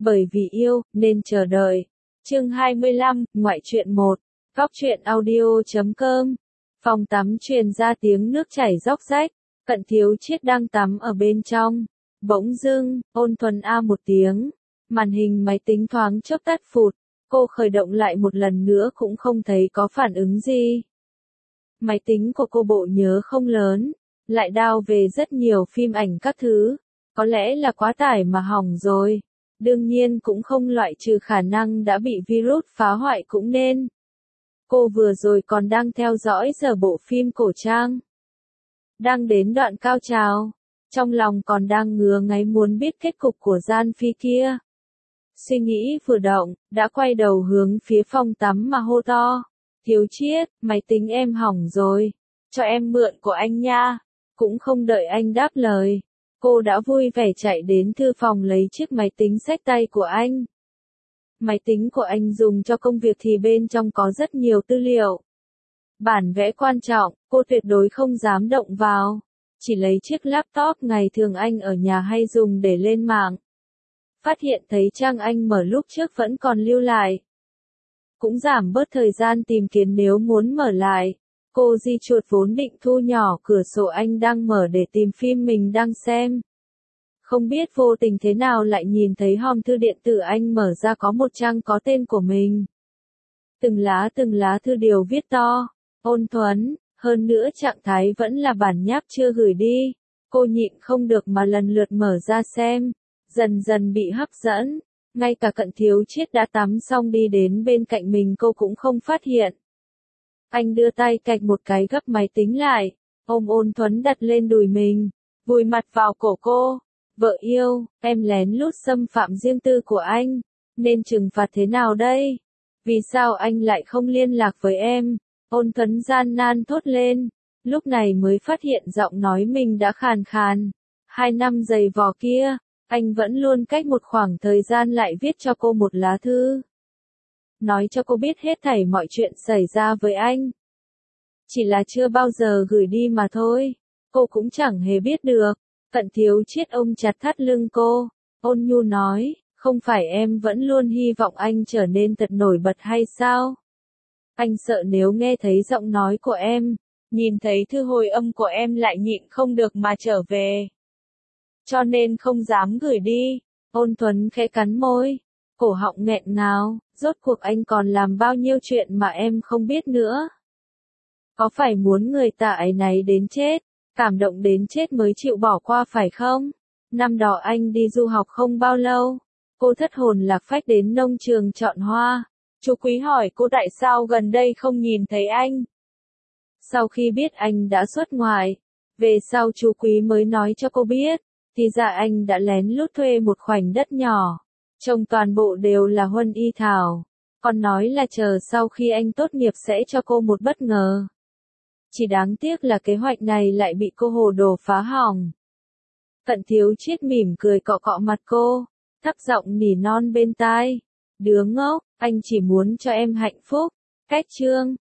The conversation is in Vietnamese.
Bởi vì yêu, nên chờ đợi. Chương 25, Ngoại truyện 1. Góc truyện audio.com. Phòng tắm truyền ra tiếng nước chảy róc rách. Cận Thiếu Chiết đang tắm ở bên trong. Bỗng dưng, ôn thuần a một tiếng. Màn hình máy tính thoáng chốc tắt phụt. Cô khởi động lại một lần nữa cũng không thấy có phản ứng gì. Máy tính của cô bộ nhớ không lớn. Lại đao về rất nhiều phim ảnh các thứ. Có lẽ là quá tải mà hỏng rồi. Đương nhiên cũng không loại trừ khả năng đã bị virus phá hoại cũng nên. Cô vừa rồi còn đang theo dõi giờ bộ phim cổ trang. Đang đến đoạn cao trào. Trong lòng còn đang ngứa ngáy muốn biết kết cục của Gian Phi kia. Suy nghĩ vừa động, đã quay đầu hướng phía phòng tắm mà hô to. Thiếu Chiết, máy tính em hỏng rồi. Cho em mượn của anh nha. Cũng không đợi anh đáp lời. Cô đã vui vẻ chạy đến thư phòng lấy chiếc máy tính xách tay của anh. Máy tính của anh dùng cho công việc thì bên trong có rất nhiều tư liệu. Bản vẽ quan trọng, cô tuyệt đối không dám động vào. Chỉ lấy chiếc laptop ngày thường anh ở nhà hay dùng để lên mạng. Phát hiện thấy trang anh mở lúc trước vẫn còn lưu lại. Cũng giảm bớt thời gian tìm kiếm nếu muốn mở lại. Cô di chuột vốn định thu nhỏ cửa sổ anh đang mở để tìm phim mình đang xem. Không biết vô tình thế nào lại nhìn thấy hòm thư điện tử anh mở ra có một trang có tên của mình. Từng lá thư đều viết to, ôn thuần, hơn nữa trạng thái vẫn là bản nháp chưa gửi đi. Cô nhịn không được mà lần lượt mở ra xem, dần dần bị hấp dẫn. Ngay cả Cận Thiếu Chiết đã tắm xong đi đến bên cạnh mình cô cũng không phát hiện. Anh đưa tay cạch một cái gấp máy tính lại, ôm ôn thuần đặt lên đùi mình, vùi mặt vào cổ cô. Vợ yêu, em lén lút xâm phạm riêng tư của anh, nên trừng phạt thế nào đây? Vì sao anh lại không liên lạc với em? Ôn thuần gian nan thốt lên, lúc này mới phát hiện giọng nói mình đã khàn khàn. 2 năm giày vò kia, anh vẫn luôn cách một khoảng thời gian lại viết cho cô một lá thư. Nói cho cô biết hết thảy mọi chuyện xảy ra với anh. Chỉ là chưa bao giờ gửi đi mà thôi, cô cũng chẳng hề biết được. Cận Thiếu Chiết ôm chặt thắt lưng cô, ôn nhu nói, không phải em vẫn luôn hy vọng anh trở nên thật nổi bật hay sao? Anh sợ nếu nghe thấy giọng nói của em, nhìn thấy thư hồi âm của em lại nhịn không được mà trở về. Cho nên không dám gửi đi. Ôn thuần khẽ cắn môi, cổ họng nghẹn ngào, rốt cuộc anh còn làm bao nhiêu chuyện mà em không biết nữa. Có phải muốn người ta ấy náy đến chết? Cảm động đến chết mới chịu bỏ qua phải không? Năm đó anh đi du học không bao lâu. Cô thất hồn lạc phách đến nông trường chọn hoa. Chú Quý hỏi cô tại sao gần đây không nhìn thấy anh. Sau khi biết anh đã xuất ngoại, về sau chú Quý mới nói cho cô biết, thì ra anh đã lén lút thuê một khoảnh đất nhỏ. Trồng toàn bộ đều là huân y thảo. Còn nói là chờ sau khi anh tốt nghiệp sẽ cho cô một bất ngờ. Chỉ đáng tiếc là kế hoạch này lại bị cô hồ đồ phá hỏng. Cận Thiếu Chiết mỉm cười cọ cọ mặt cô, thấp giọng nỉ non bên tai. Đứa ngốc, anh chỉ muốn cho em hạnh phúc. Cách chương.